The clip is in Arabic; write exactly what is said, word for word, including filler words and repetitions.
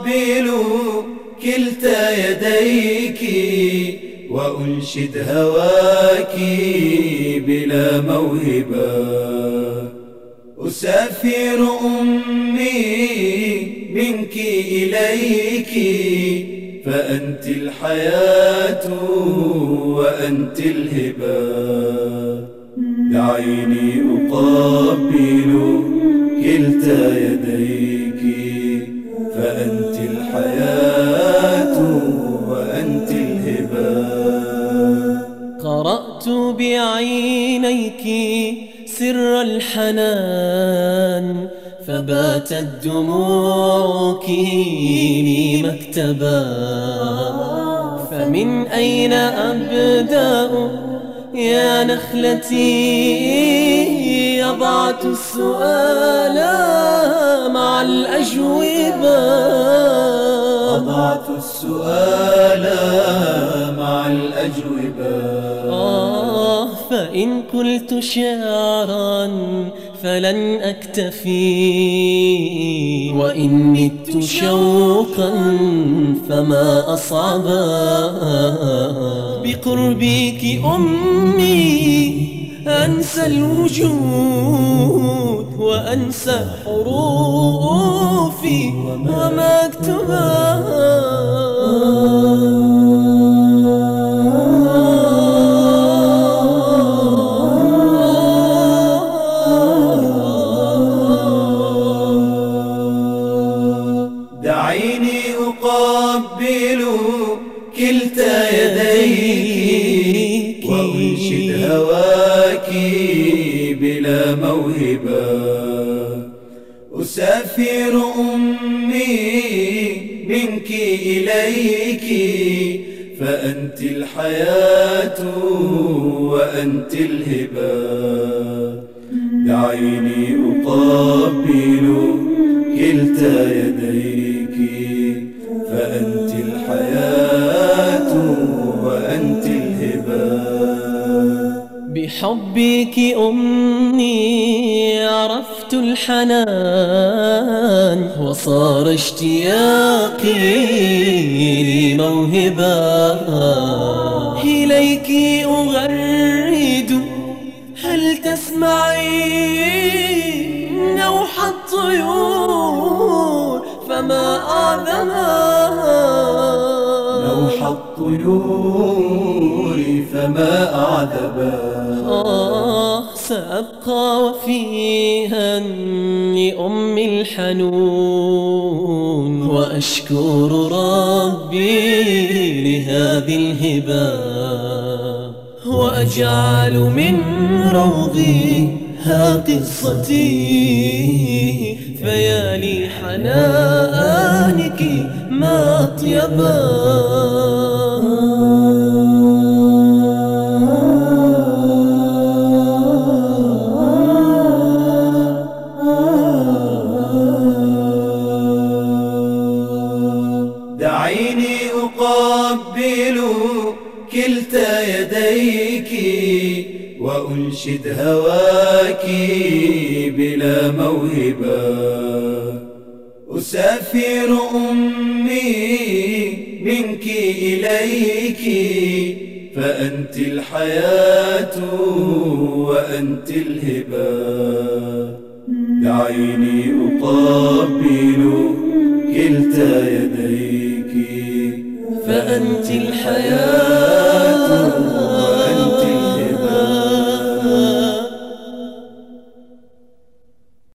أقبل كلتا يديك وأنشد هواك بلا موهبة. أسافر أمي منك إليك فأنت الحياة وأنت الهبة. دعيني أقبل كلتا يديك فأنت الحياة وأنت الهبة. قرأت بعينيك سر الحنان فباتت دموعك لي مكتبا. فمن أين أبدأ يا نخلتي؟ أضعت السؤال مع الأجوبة. أضعت السؤال مع الأجوبة. آه فإن قلت شعرا فلن أكتفي، وإن مت شوقا فما أصعبا. بقربك أمي أنسى الوجود وأنسى حروفي وما أكتبها. دعيني أقبل كلتا يديك وأنشد هواك بلا موهبة. أسافر أمي منك إليك فأنت الحياة وأنت الهبة. دعيني أقبل كلتا يديك فأنت الحياة وأنت الهبة. بحبك أمي عرفت الحنان وصار اشتياقي لي موهبة. إليك أغرد هل تسمعين نوح الطيور فما أعظمها. نوح الطيور فما أعذبها. آه سأبقى وفيها لأم الحنون وأشكر ربي لهذه الهبة. وأجعل من روضي ها قصتي فيا لي حنانك ما أطيبا. دعيني أقبل كلتا يديك وأنشد هواك بلا موهبة. أسافر أمي منك إليك فأنت الحياة وأنت الهبة. دعيني أقبل كلتا يديك فأنت الحياة